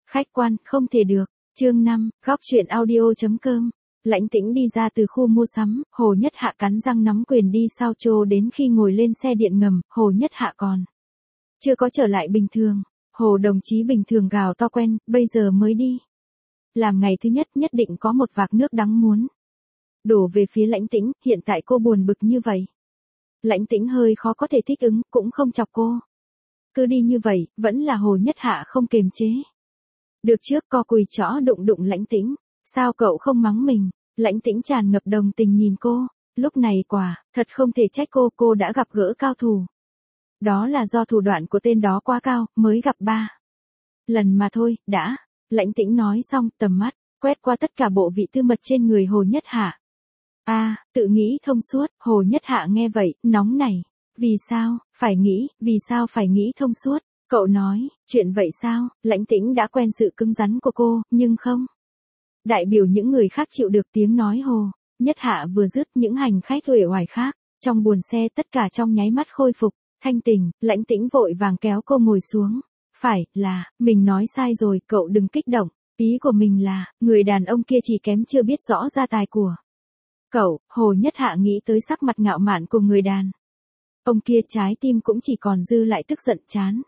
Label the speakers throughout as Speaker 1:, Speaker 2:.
Speaker 1: Khách quan, không thể được. Chương 5, góc truyện audio.com. Lãnh Tĩnh đi ra từ khu mua sắm, Hồ Nhất Hạ cắn răng nắm quyền đi sao chô đến khi ngồi lên xe điện ngầm, Hồ Nhất Hạ còn chưa có trở lại bình thường. Hồ đồng chí bình thường gào to quen, bây giờ mới đi. Làm ngày thứ nhất nhất định có một vạc nước đắng muốn đổ về phía Lãnh Tĩnh, hiện tại cô buồn bực như vậy. Lãnh Tĩnh hơi khó có thể thích ứng, cũng không chọc cô. Cứ đi như vậy, vẫn là Hồ Nhất Hạ không kềm chế được trước, co cùi chõ đụng đụng Lãnh Tĩnh. Sao cậu không mắng mình? Lãnh Tĩnh tràn ngập đồng tình nhìn cô. Lúc này thật không thể trách cô đã gặp gỡ cao thủ. Đó là do thủ đoạn của tên đó quá cao, mới gặp 3 lần mà thôi, đã. Lãnh Tĩnh nói xong, tầm mắt quét qua tất cả bộ vị tư mật trên người Hồ Nhất Hạ. Tự nghĩ thông suốt. Hồ Nhất Hạ nghe vậy, nóng nảy. Vì sao phải nghĩ thông suốt? Cậu nói, chuyện vậy sao? Lãnh Tĩnh đã quen sự cứng rắn của cô, nhưng không đại biểu những người khác chịu được tiếng nói Hồ Nhất Hạ vừa dứt, những hành khách uể oải khác trong buồng xe tất cả trong nháy mắt khôi phục thanh tỉnh. Lãnh Tĩnh vội vàng kéo cô ngồi xuống. Phải là mình nói sai rồi, cậu đừng kích động. Ý của mình là, người đàn ông kia chỉ kém chưa biết rõ gia tài của cậu. Hồ Nhất Hạ nghĩ tới sắc mặt ngạo mạn của người đàn ông kia, trái tim cũng chỉ còn dư lại tức giận chán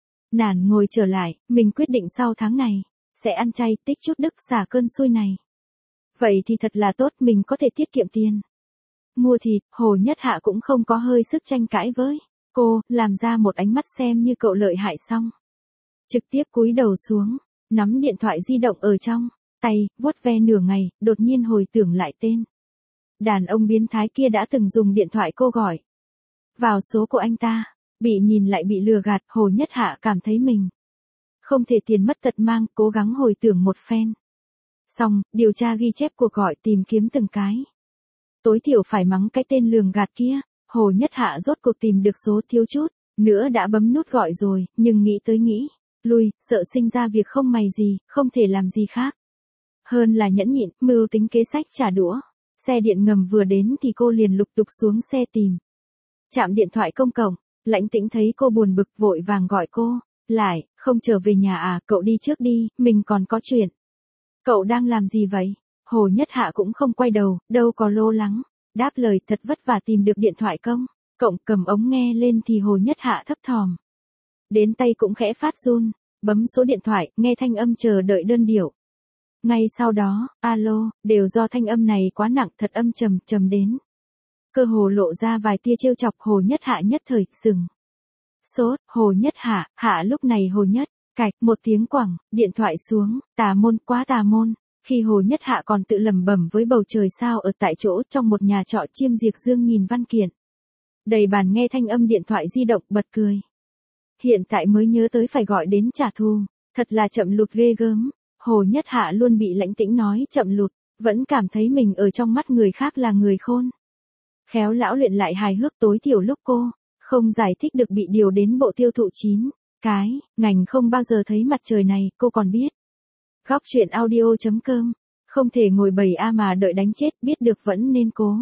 Speaker 1: nản ngồi trở lại. Mình quyết định sau tháng này sẽ ăn chay, tích chút đức xả cơn xui này. Vậy thì thật là tốt, mình có thể tiết kiệm tiền mua thịt. Hồ Nhất Hạ cũng không có hơi sức tranh cãi với cô, làm ra một ánh mắt xem như cậu lợi hại xong. Trực tiếp cúi đầu xuống, nắm điện thoại di động ở trong tay, vuốt ve nửa ngày, đột nhiên hồi tưởng lại tên đàn ông biến thái kia đã từng dùng điện thoại cô gọi vào số của anh ta. Bị nhìn lại bị lừa gạt, Hồ Nhất Hạ cảm thấy mình không thể tiền mất tật mang, cố gắng hồi tưởng một phen. Xong, điều tra ghi chép cuộc gọi, tìm kiếm từng cái. Tối thiểu phải mắng cái tên lường gạt kia. Hồ Nhất Hạ rốt cuộc tìm được số, thiếu chút nữa đã bấm nút gọi rồi, nhưng nghĩ tới nghĩ lui, sợ sinh ra việc không may gì, không thể làm gì khác hơn là nhẫn nhịn, mưu tính kế sách trả đũa. Xe điện ngầm vừa đến thì cô liền lục tục xuống xe tìm trạm điện thoại công cộng. Lãnh Tĩnh thấy cô buồn bực vội vàng gọi cô lại. Không trở về nhà à? Cậu đi trước đi, mình còn có chuyện. Cậu đang làm gì vậy? Hồ Nhất Hạ cũng không quay đầu, đâu có lo lắng đáp lời, thật vất vả tìm được điện thoại công cộng. Cầm ống nghe lên thì Hồ Nhất Hạ thấp thỏm đến tay cũng khẽ phát run, bấm số điện thoại, nghe thanh âm chờ đợi đơn điệu. Ngay sau đó, alo, đều do thanh âm này quá nặng, thật âm trầm đến cơ hồ lộ ra vài tia trêu chọc. Hồ Nhất Hạ nhất thời sừng sốt. Hồ Nhất Hạ lúc này Hồ Nhất cạch một tiếng quẳng điện thoại xuống. Tà môn, quá tà môn. Khi Hồ Nhất Hạ còn tự lẩm bẩm với bầu trời sao ở tại chỗ trong một nhà trọ chiêm diệt dương nhìn văn kiện đầy bàn, nghe thanh âm điện thoại di động bật cười. Hiện tại mới nhớ tới phải gọi đến trả thù, thật là chậm lụt ghê gớm. Hồ Nhất Hạ luôn bị Lãnh Tĩnh nói chậm lụt, vẫn cảm thấy mình ở trong mắt người khác là người khôn khéo lão luyện lại hài hước. Tối thiểu lúc cô không giải thích được bị điều đến bộ tiêu thụ 9 cái ngành không bao giờ thấy mặt trời này, cô còn biết. Góc truyện audio.com. Không thể ngồi bầy mà đợi đánh chết, biết được vẫn nên cố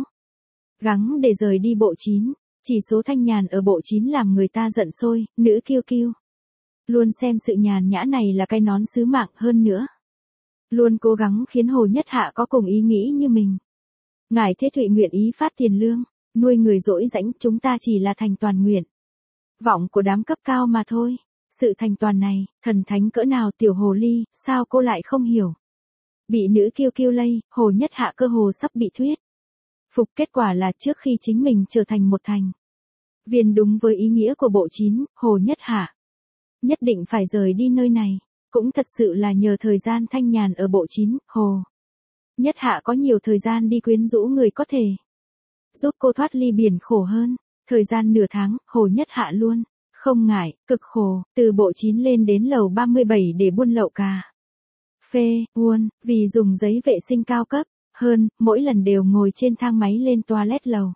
Speaker 1: gắng để rời đi bộ 9. Chỉ số thanh nhàn ở bộ 9 làm người ta giận sôi. Nữ kiêu kiêu luôn xem sự nhàn nhã này là cái nón sứ mạng, hơn nữa luôn cố gắng khiến Hồ Nhất Hạ có cùng ý nghĩ như mình. Ngài Thế Thụy nguyện ý phát tiền lương nuôi người dỗi rãnh, chúng ta chỉ là thành toàn nguyện vọng của đám cấp cao mà thôi. Sự thành toàn này thần thánh cỡ nào, tiểu hồ ly, sao cô lại không hiểu? Bị nữ kiêu kiêu lây, Hồ Nhất Hạ cơ hồ sắp bị thuyết phục. Kết quả là trước khi chính mình trở thành một thành viên đúng với ý nghĩa của bộ 9, Hồ Nhất Hạ nhất định phải rời đi nơi này. Cũng thật sự là nhờ thời gian thanh nhàn ở bộ 9, Hồ Nhất Hạ có nhiều thời gian đi quyến rũ người có thể giúp cô thoát ly biển khổ hơn. Thời gian nửa tháng, Hồ Nhất Hạ luôn không ngại cực khổ, từ bộ 9 lên đến lầu 37 để buôn lậu cà phê, buôn, vì dùng giấy vệ sinh cao cấp hơn, mỗi lần đều ngồi trên thang máy lên toilet lầu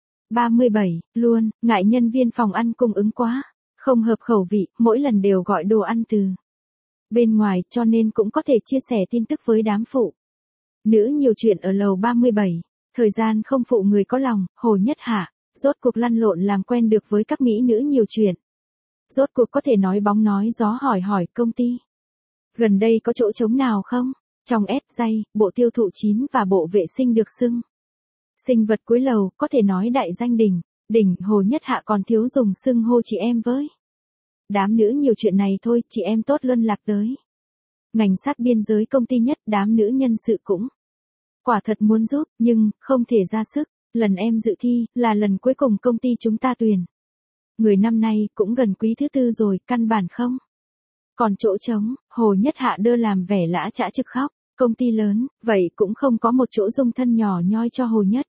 Speaker 1: 37, luôn, ngại nhân viên phòng ăn cung ứng quá không hợp khẩu vị, mỗi lần đều gọi đồ ăn từ bên ngoài, cho nên cũng có thể chia sẻ tin tức với đám phụ nữ nhiều chuyện ở lầu 37. Thời gian không phụ người có lòng, Hồ Nhất Hạ rốt cuộc lăn lộn làm quen được với các mỹ nữ nhiều chuyện. Rốt cuộc có thể nói bóng nói gió hỏi hỏi công ty Gần đây có chỗ trống nào không? Trong S dây, bộ tiêu thụ 9 và bộ vệ sinh được xưng sinh vật cuối lầu, có thể nói đại danh đỉnh, Hồ Nhất Hạ còn thiếu dùng xưng hô chị em với. Đám nữ nhiều chuyện này thôi, chị em tốt luân lạc tới. Ngành sát biên giới công ty nhất, đám nữ nhân sự cũng quả thật muốn giúp, nhưng không thể ra sức. Lần em dự thi, là lần cuối cùng công ty chúng ta tuyển. Người năm nay cũng gần quý thứ 4 rồi, căn bản không còn chỗ trống. Hồ Nhất Hạ đơ làm vẻ lã chã trực khóc. Công ty lớn, vậy cũng không có một chỗ dung thân nhỏ nhoi cho Hồ Nhất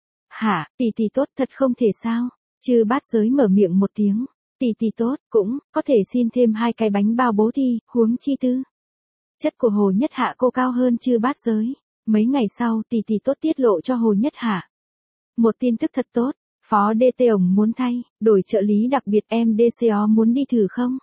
Speaker 1: Hạ. Tỷ tốt, thật không thể sao? Chư Bát Giới mở miệng một tiếng. Tỷ tốt, cũng có thể xin thêm 2 cái bánh bao bố thi, huống chi tư chất của Hồ Nhất Hạ cô cao hơn Chư Bát Giới. Mấy ngày sau, tỷ tốt tiết lộ cho Hồ Nhất Hạ một tin tức thật tốt. Phó DT ổng muốn thay, đổi trợ lý đặc biệt, em DCO muốn đi thử không?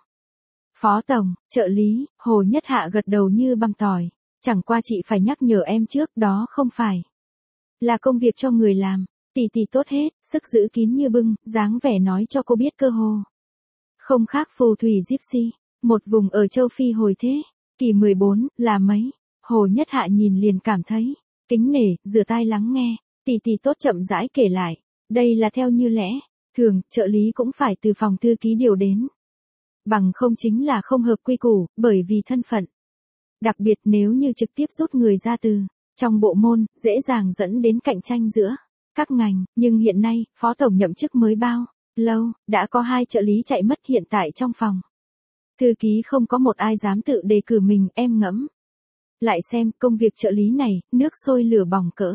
Speaker 1: Phó tổng, trợ lý, Hồ Nhất Hạ gật đầu như băm tỏi. Chẳng qua chị phải nhắc nhở em trước, đó không phải là công việc cho người làm. Tỷ tốt hết, sức giữ kín như bưng, dáng vẻ nói cho cô biết cơ hồ không khác phù thủy gypsy, một vùng ở châu Phi hồi thế kỷ 14, là mấy. Hồ Nhất Hạ nhìn liền cảm thấy kính nể, rửa tai lắng nghe. Tỷ tốt chậm rãi kể lại. Đây là theo như lẽ thường, trợ lý cũng phải từ phòng thư ký điều đến. Bằng không chính là không hợp quy củ, bởi vì thân phận. Đặc biệt nếu như trực tiếp rút người ra từ trong bộ môn, dễ dàng dẫn đến cạnh tranh giữa các ngành. Nhưng hiện nay, phó tổng nhậm chức mới bao lâu, đã có 2 trợ lý chạy mất hiện tại trong phòng thư ký không có một ai dám tự đề cử mình. Em ngẫm lại xem công việc trợ lý này, nước sôi lửa bỏng cỡ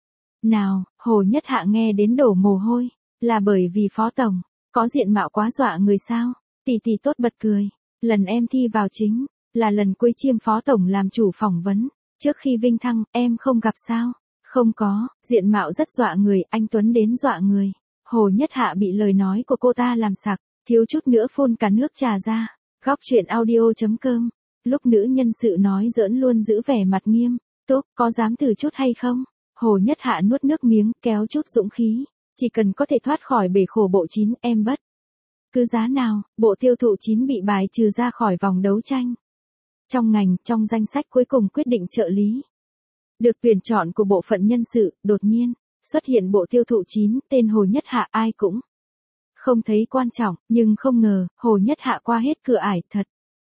Speaker 1: nào. Hồ Nhất Hạ nghe đến đổ mồ hôi. Là bởi vì phó tổng có diện mạo quá dọa người sao? Tỷ tốt bật cười. Lần em thi vào chính là lần cuối chiêm phó tổng làm chủ phỏng vấn. Trước khi vinh thăng, em không gặp sao? Không có, diện mạo rất dọa người, anh Tuấn đến dọa người. Hồ Nhất Hạ bị lời nói của cô ta làm sặc, thiếu chút nữa phun cả nước trà ra. Góc chuyện audio.com. Lúc nữ nhân sự nói giỡn luôn giữ vẻ mặt nghiêm túc, có dám thử chút hay không? Hồ Nhất Hạ nuốt nước miếng, kéo chút dũng khí. Chỉ cần có thể thoát khỏi bể khổ bộ 9, em bất cứ giá nào, bộ tiêu thụ 9 bị bài trừ ra khỏi vòng đấu tranh. Trong ngành, trong danh sách cuối cùng quyết định trợ lý được tuyển chọn của bộ phận nhân sự, đột nhiên xuất hiện bộ tiêu thụ 9, tên Hồ Nhất Hạ ai cũng không thấy quan trọng, nhưng không ngờ, Hồ Nhất Hạ qua hết cửa ải thật.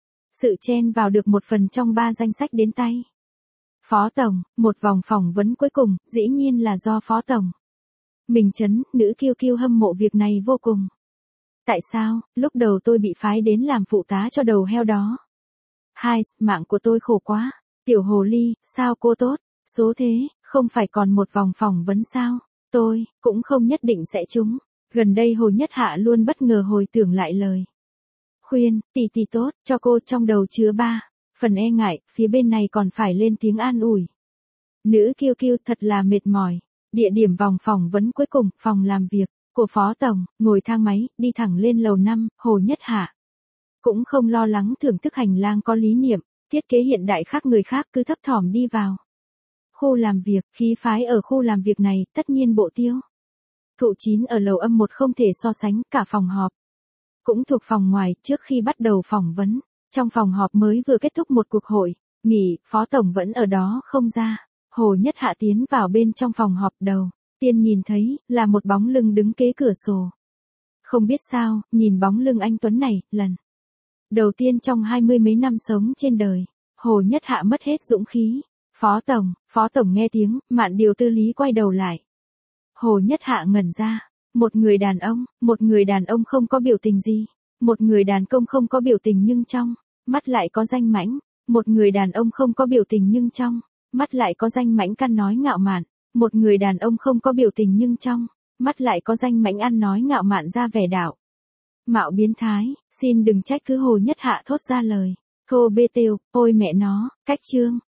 Speaker 1: Sự chen vào được 1 phần trong 3 danh sách đến tay. Phó tổng, một vòng phỏng vấn cuối cùng, dĩ nhiên là do phó tổng mình chấn. Nữ kiêu hâm mộ việc này vô cùng. Tại sao, lúc đầu tôi bị phái đến làm phụ tá cho đầu heo đó? Mạng của tôi khổ quá. Tiểu hồ ly, sao cô tốt? Số thế, không phải còn một vòng phỏng vấn sao? Tôi cũng không nhất định sẽ trúng. Gần đây Hồ Nhất Hạ luôn bất ngờ hồi tưởng lại lời khuyên, tỷ tốt, cho cô trong đầu chứa 3 phần e ngại, phía bên này còn phải lên tiếng an ủi. Nữ kiêu thật là mệt mỏi. Địa điểm vòng phỏng vấn cuối cùng, phòng làm việc của phó tổng, ngồi thang máy, đi thẳng lên lầu 5, Hồ Nhất Hạ cũng không lo lắng thưởng thức hành lang có lý niệm, thiết kế hiện đại khác người khác, cứ thấp thỏm đi vào khu làm việc. Khí phái ở khu làm việc này, tất nhiên bộ tiêu thụ 9 ở lầu âm 1 không thể so sánh. Cả phòng họp cũng thuộc phòng ngoài. Trước khi bắt đầu phỏng vấn, trong phòng họp mới vừa kết thúc một cuộc hội nghị, phó tổng vẫn ở đó không ra. Hồ Nhất Hạ tiến vào bên trong phòng họp, đầu tiên nhìn thấy là một bóng lưng đứng kế cửa sổ. Không biết sao, nhìn bóng lưng anh Tuấn này, lần đầu tiên trong 20 mấy năm sống trên đời, Hồ Nhất Hạ mất hết dũng khí. Phó tổng nghe tiếng, Mạn điều tư lý quay đầu lại. Hồ Nhất Hạ ngẩn ra. Một người đàn ông không có biểu tình gì. Một người đàn công không có biểu tình nhưng trong mắt lại có danh mãnh. Một người đàn ông không có biểu tình nhưng trong mắt lại có danh mãnh căn nói ngạo mạn. Một người đàn ông không có biểu tình nhưng trong mắt lại có danh mãnh ăn nói ngạo mạn ra vẻ đạo mạo biến thái. Xin đừng trách cứ. Hồ Nhất Hạ thốt ra lời thô bê têu, ôi mẹ nó, cách chương.